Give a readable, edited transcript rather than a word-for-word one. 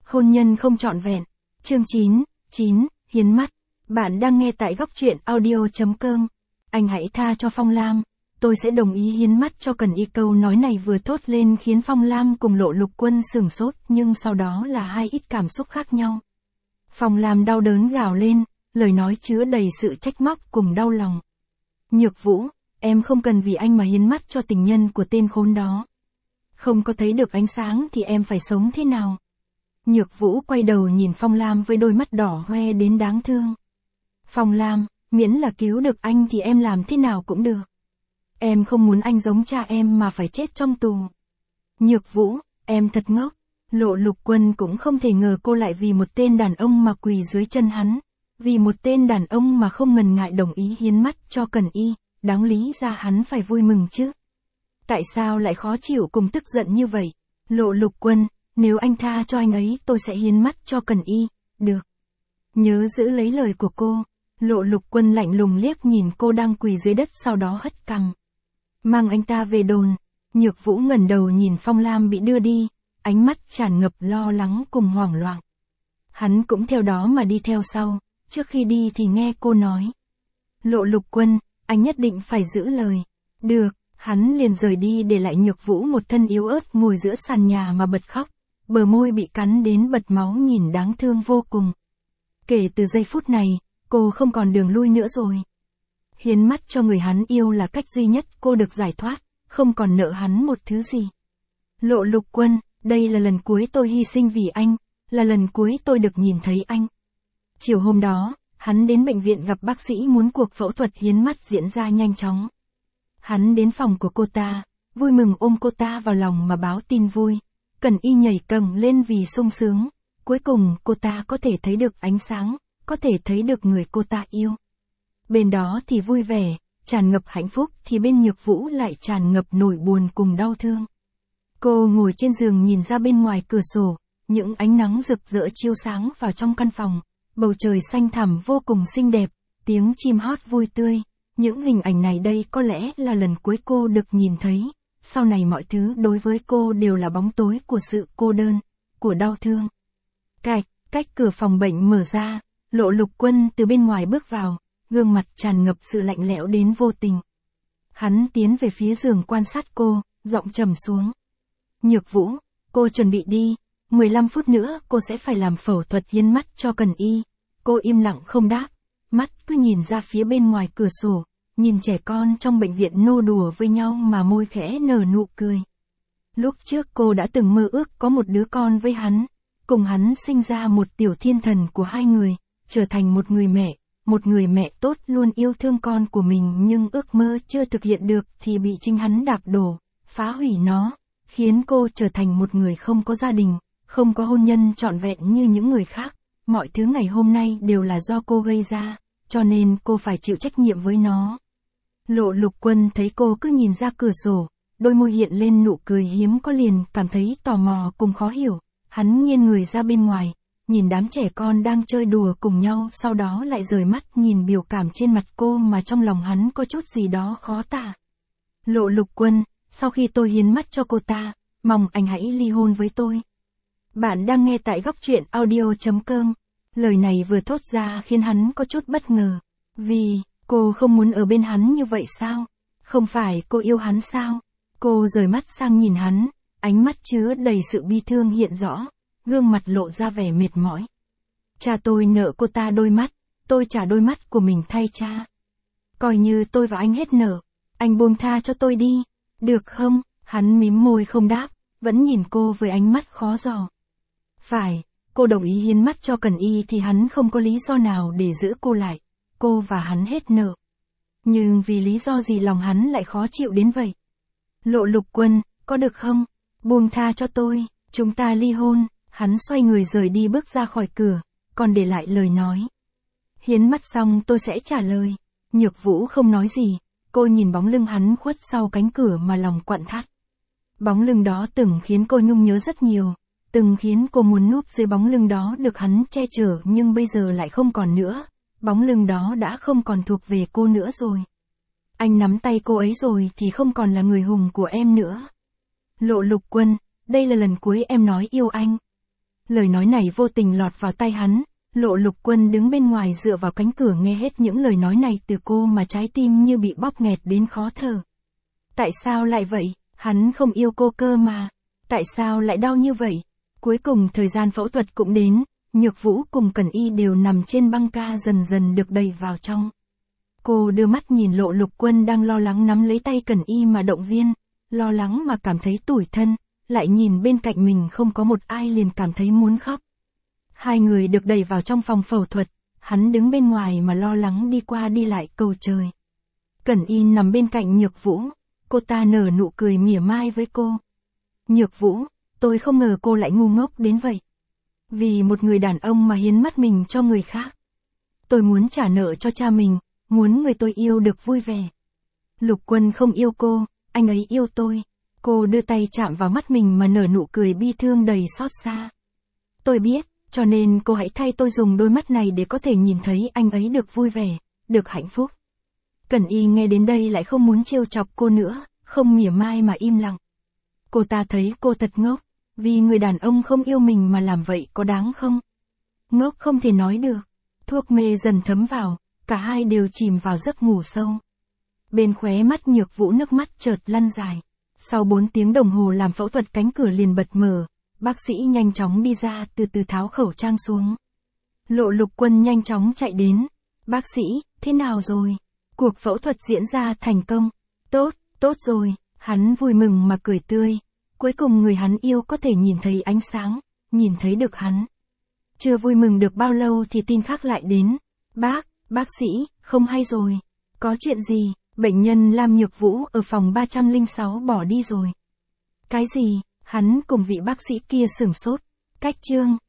Hôn nhân không trọn vẹn. Chương 9, hiến mắt. Bạn đang nghe tại góc truyện audio.com. Anh hãy tha cho Phong Lam, tôi sẽ đồng ý hiến mắt cho Cần Y. Câu nói này vừa thốt lên khiến Phong Lam cùng Lộ Lục Quân sửng sốt, nhưng sau đó là hai ít cảm xúc khác nhau. Phong Lam đau đớn gào lên, lời nói chứa đầy sự trách móc cùng đau lòng. Nhược Vũ, em không cần vì anh mà hiến mắt cho tình nhân của tên khốn đó. Không có thấy được ánh sáng thì em phải sống thế nào? Nhược Vũ quay đầu nhìn Phong Lam với đôi mắt đỏ hoe đến đáng thương. Phong Lam, miễn là cứu được anh thì em làm thế nào cũng được. Em không muốn anh giống cha em mà phải chết trong tù. Nhược Vũ, em thật ngốc. Lộ Lục Quân cũng không thể ngờ cô lại vì một tên đàn ông mà quỳ dưới chân hắn. Vì một tên đàn ông mà không ngần ngại đồng ý hiến mắt cho Cần Y, đáng lý ra hắn phải vui mừng chứ. Tại sao lại khó chịu cùng tức giận như vậy? Lộ Lục Quân, nếu anh tha cho anh ấy tôi sẽ hiến mắt cho Cần Y, được. Nhớ giữ lấy lời của cô. Lộ Lục Quân lạnh lùng liếc nhìn cô đang quỳ dưới đất, sau đó hất cằm. Mang anh ta về đồn. Nhược Vũ ngẩng đầu nhìn Phong Lam bị đưa đi, ánh mắt tràn ngập lo lắng cùng hoảng loạn. Hắn cũng theo đó mà đi theo sau, trước khi đi thì nghe cô nói. Lộ Lục Quân, anh nhất định phải giữ lời. Được, hắn liền rời đi để lại Nhược Vũ một thân yếu ớt ngồi giữa sàn nhà mà bật khóc, bờ môi bị cắn đến bật máu nhìn đáng thương vô cùng. Kể từ giây phút này, cô không còn đường lui nữa rồi. Hiến mắt cho người hắn yêu là cách duy nhất cô được giải thoát, không còn nợ hắn một thứ gì. Lộ Lục Quân, đây là lần cuối tôi hy sinh vì anh, là lần cuối tôi được nhìn thấy anh. Chiều hôm đó, hắn đến bệnh viện gặp bác sĩ muốn cuộc phẫu thuật hiến mắt diễn ra nhanh chóng. Hắn đến phòng của cô ta, vui mừng ôm cô ta vào lòng mà báo tin vui. Cần Y nhảy cẫng lên vì sung sướng. Cuối cùng cô ta có thể thấy được ánh sáng, có thể thấy được người cô ta yêu. Bên đó thì vui vẻ, tràn ngập hạnh phúc, thì bên Nhược Vũ lại tràn ngập nỗi buồn cùng đau thương. Cô ngồi trên giường nhìn ra bên ngoài cửa sổ, những ánh nắng rực rỡ chiếu sáng vào trong căn phòng, bầu trời xanh thẳm vô cùng xinh đẹp, tiếng chim hót vui tươi. Những hình ảnh này đây có lẽ là lần cuối cô được nhìn thấy, sau này mọi thứ đối với cô đều là bóng tối của sự cô đơn, của đau thương. Cách cửa phòng bệnh mở ra, Lộ Lục Quân từ bên ngoài bước vào, gương mặt tràn ngập sự lạnh lẽo đến vô tình. Hắn tiến về phía giường quan sát cô, giọng trầm xuống. Nhược Vũ, cô chuẩn bị đi, 15 phút nữa cô sẽ phải làm phẫu thuật hiến mắt cho Cần Y. Cô im lặng không đáp, mắt cứ nhìn ra phía bên ngoài cửa sổ, nhìn trẻ con trong bệnh viện nô đùa với nhau mà môi khẽ nở nụ cười. Lúc trước cô đã từng mơ ước có một đứa con với hắn, cùng hắn sinh ra một tiểu thiên thần của hai người, trở thành một người mẹ tốt luôn yêu thương con của mình, nhưng ước mơ chưa thực hiện được thì bị chính hắn đạp đổ, phá hủy nó, khiến cô trở thành một người không có gia đình, không có hôn nhân trọn vẹn như những người khác. Mọi thứ ngày hôm nay đều là do cô gây ra, cho nên cô phải chịu trách nhiệm với nó. Lộ Lục Quân thấy cô cứ nhìn ra cửa sổ, đôi môi hiện lên nụ cười hiếm có, liền cảm thấy tò mò cùng khó hiểu. Hắn nghiêng người ra bên ngoài, nhìn đám trẻ con đang chơi đùa cùng nhau, sau đó lại rời mắt nhìn biểu cảm trên mặt cô mà trong lòng hắn có chút gì đó khó tả. Lộ Lục Quân, sau khi tôi hiến mắt cho cô ta, mong anh hãy ly hôn với tôi. Bạn đang nghe tại góc truyện audio.com. Lời này vừa thốt ra khiến hắn có chút bất ngờ. Vì, cô không muốn ở bên hắn như vậy sao? Không phải cô yêu hắn sao? Cô rời mắt sang nhìn hắn, ánh mắt chứa đầy sự bi thương hiện rõ, gương mặt lộ ra vẻ mệt mỏi. Cha tôi nợ cô ta đôi mắt, tôi trả đôi mắt của mình thay cha. Coi như tôi và anh hết nợ, anh buông tha cho tôi đi, được không? Hắn mím môi không đáp, vẫn nhìn cô với ánh mắt khó dò. Phải, cô đồng ý hiến mắt cho Cần Y thì hắn không có lý do nào để giữ cô lại, cô và hắn hết nợ. Nhưng vì lý do gì lòng hắn lại khó chịu đến vậy? Lộ Lục Quân, có được không? Buông tha cho tôi, chúng ta ly hôn. Hắn xoay người rời đi, bước ra khỏi cửa, còn để lại lời nói. Hiến mắt xong tôi sẽ trả lời. Nhược Vũ không nói gì, cô nhìn bóng lưng hắn khuất sau cánh cửa mà lòng quặn thắt. Bóng lưng đó từng khiến cô nhung nhớ rất nhiều, từng khiến cô muốn núp dưới bóng lưng đó được hắn che chở, nhưng bây giờ lại không còn nữa. Bóng lưng đó đã không còn thuộc về cô nữa rồi. Anh nắm tay cô ấy rồi thì không còn là người hùng của em nữa. Lộ Lục Quân, đây là lần cuối em nói yêu anh. Lời nói này vô tình lọt vào tai hắn, Lộ Lục Quân đứng bên ngoài dựa vào cánh cửa nghe hết những lời nói này từ cô mà trái tim như bị bóp nghẹt đến khó thở. Tại sao lại vậy? Hắn không yêu cô cơ mà. Tại sao lại đau như vậy? Cuối cùng thời gian phẫu thuật cũng đến, Nhược Vũ cùng Cẩn Y đều nằm trên băng ca dần dần được đẩy vào trong. Cô đưa mắt nhìn Lộ Lục Quân đang lo lắng nắm lấy tay Cẩn Y mà động viên, lo lắng mà cảm thấy tủi thân, lại nhìn bên cạnh mình không có một ai liền cảm thấy muốn khóc. Hai người được đẩy vào trong phòng phẫu thuật, hắn đứng bên ngoài mà lo lắng đi qua đi lại cầu trời. Cẩn Y nằm bên cạnh Nhược Vũ, cô ta nở nụ cười mỉa mai với cô. Nhược Vũ, tôi không ngờ cô lại ngu ngốc đến vậy. Vì một người đàn ông mà hiến mắt mình cho người khác. Tôi muốn trả nợ cho cha mình, muốn người tôi yêu được vui vẻ. Lục Quân không yêu cô, anh ấy yêu tôi. Cô đưa tay chạm vào mắt mình mà nở nụ cười bi thương đầy xót xa. Tôi biết, cho nên cô hãy thay tôi dùng đôi mắt này để có thể nhìn thấy anh ấy được vui vẻ, được hạnh phúc. Cẩn Y nghe đến đây lại không muốn trêu chọc cô nữa, không mỉa mai mà im lặng. Cô ta thấy cô thật ngốc, vì người đàn ông không yêu mình mà làm vậy có đáng không? Ngốc không thể nói được. Thuốc mê dần thấm vào, cả hai đều chìm vào giấc ngủ sâu. Bên khóe mắt Nhược Vũ nước mắt chợt lăn dài. Sau 4 tiếng đồng hồ làm phẫu thuật cánh cửa liền bật mở, bác sĩ nhanh chóng đi ra từ từ tháo khẩu trang xuống. Lộ Lục Quân nhanh chóng chạy đến. Bác sĩ, thế nào rồi? Cuộc phẫu thuật diễn ra thành công. Tốt rồi, hắn vui mừng mà cười tươi. Cuối cùng người hắn yêu có thể nhìn thấy ánh sáng, nhìn thấy được hắn. Chưa vui mừng được bao lâu thì tin khác lại đến. Bác sĩ, không hay rồi. Có chuyện gì? Bệnh nhân Lam Nhược Vũ ở phòng 306 bỏ đi rồi. Cái gì? Hắn cùng vị bác sĩ kia sửng sốt. Cách chương.